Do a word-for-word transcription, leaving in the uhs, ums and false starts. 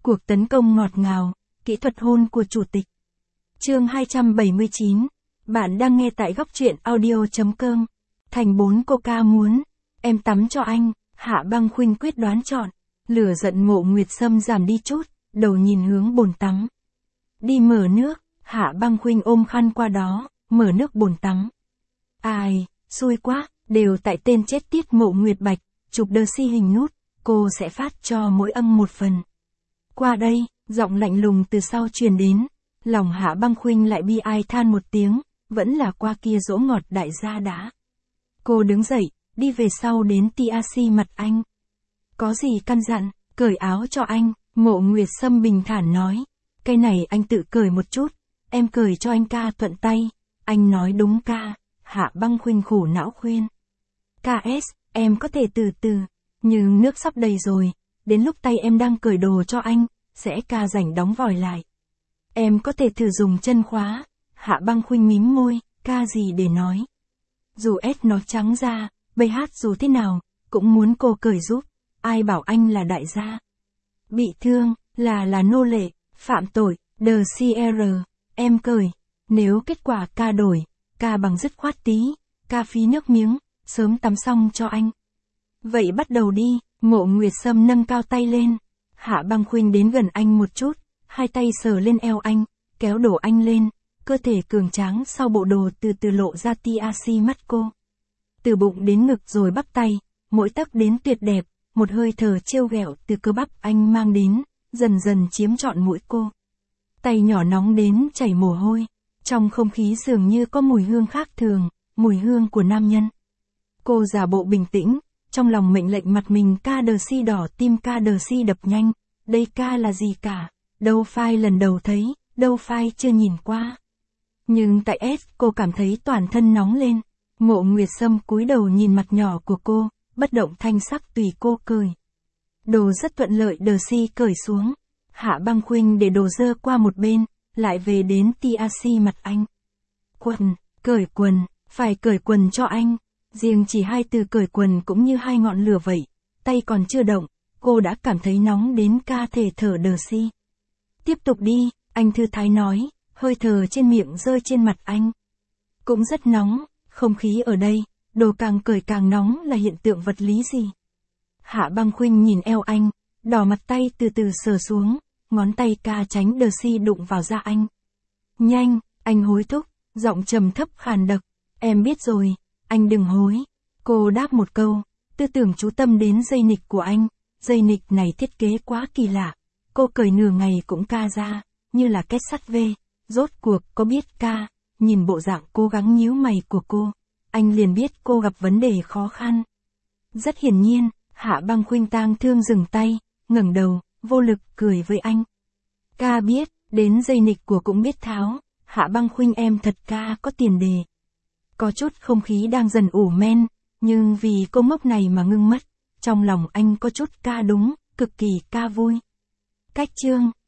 Cuộc tấn công ngọt ngào, kỹ thuật hôn của chủ tịch. Chương hai trăm bảy mươi chín. Bạn đang nghe tại góc truyện audio chấm com. Thành bốn Coca muốn, em tắm cho anh, Hạ Băng Khuynh quyết đoán chọn. Lửa giận Ngộ Nguyệt Sâm giảm đi chút, đầu nhìn hướng bồn tắm. Đi mở nước, Hạ Băng Khuynh ôm khăn qua đó, mở nước bồn tắm. Ai, xui quá, đều tại tên chết tiết Mộ Nguyệt Bạch, chụp đờ si hình nút, cô sẽ phát cho mỗi âm một phần. Qua đây, giọng lạnh lùng từ sau truyền đến, lòng Hạ Băng Khuynh lại bi ai than một tiếng, vẫn là qua kia dỗ ngọt đại gia đã. Cô đứng dậy, đi về sau đến tê a xê mặt anh. Có gì căn dặn, cởi áo cho anh, Mộ Nguyệt Sâm bình thản nói. Cái này anh tự cởi một chút, em cởi cho anh ca thuận tay. Anh nói đúng ca, Hạ Băng Khuynh khổ não khuyên. ca ét, em có thể từ từ, nhưng nước sắp đầy rồi, đến lúc tay em đang cởi đồ cho anh, sẽ ca rảnh đóng vòi lại. Em có thể thử dùng chân khóa, Hạ Băng Khuynh mím môi, ca gì để nói. Dù ét nó trắng ra, bê hát dù thế nào, cũng muốn cô cởi giúp, ai bảo anh là đại gia. Bị thương, là là nô lệ, phạm tội, đờ xê rờ, em cởi, nếu kết quả ca đổi, ca bằng dứt khoát tí, ca phí nước miếng, sớm tắm xong cho anh. Vậy bắt đầu đi, Mộ Nguyệt Sâm nâng cao tay lên, Hạ Băng Khuynh đến gần anh một chút, hai tay sờ lên eo anh, kéo đổ anh lên, cơ thể cường tráng sau bộ đồ từ từ lộ ra tê a xê mắt cô. Từ bụng đến ngực rồi bắp tay, mỗi tấc đến tuyệt đẹp, một hơi thở trêu ghẹo từ cơ bắp anh mang đến, dần dần chiếm trọn mũi cô. Tay nhỏ nóng đến chảy mồ hôi, trong không khí dường như có mùi hương khác thường, mùi hương của nam nhân. Cô giả bộ bình tĩnh, trong lòng mệnh lệnh mặt mình ca đờ si đỏ tim ca đờ si đập nhanh, đây ca là gì cả, đâu phai lần đầu thấy, đâu phai chưa nhìn qua. Nhưng tại S cô cảm thấy toàn thân nóng lên, Mộ Nguyệt Sâm cúi đầu nhìn mặt nhỏ của cô, bất động thanh sắc tùy cô cởi. Đồ rất thuận lợi đờ si cởi xuống, Hạ Băng Khuynh để đồ dơ qua một bên, lại về đến tê a xê mặt anh. Quần, cởi quần, phải cởi quần cho anh. Riêng chỉ hai từ cởi quần cũng như hai ngọn lửa vậy, tay còn chưa động, cô đã cảm thấy nóng đến ca thể thở đờ si. Tiếp tục đi, anh thư thái nói, hơi thở trên miệng rơi trên mặt anh. Cũng rất nóng, không khí ở đây, đồ càng cởi càng nóng là hiện tượng vật lý gì. Hạ Băng Khuynh nhìn eo anh, đỏ mặt tay từ từ sờ xuống, ngón tay ca tránh đờ si đụng vào da anh. Nhanh, anh hối thúc, giọng trầm thấp khàn đặc, em biết rồi. Anh đừng hối. Cô đáp một câu, tư tưởng chú tâm đến dây nịch của anh, dây nịch này thiết kế quá kỳ lạ. Cô cởi nửa ngày cũng ca ra, như là két sắt vê, rốt cuộc có biết ca, nhìn bộ dạng cố gắng nhíu mày của cô, anh liền biết cô gặp vấn đề khó khăn. Rất hiển nhiên, Hạ Băng Khuynh tang thương dừng tay, ngẩng đầu, vô lực cười với anh. Ca biết, đến dây nịch của cũng biết tháo, Hạ Băng Khuynh em thật ca có tiền đề. Có chút không khí đang dần ủ men, nhưng vì câu mốc này mà ngưng mất, trong lòng anh có chút ca đúng, cực kỳ ca vui. Cách chương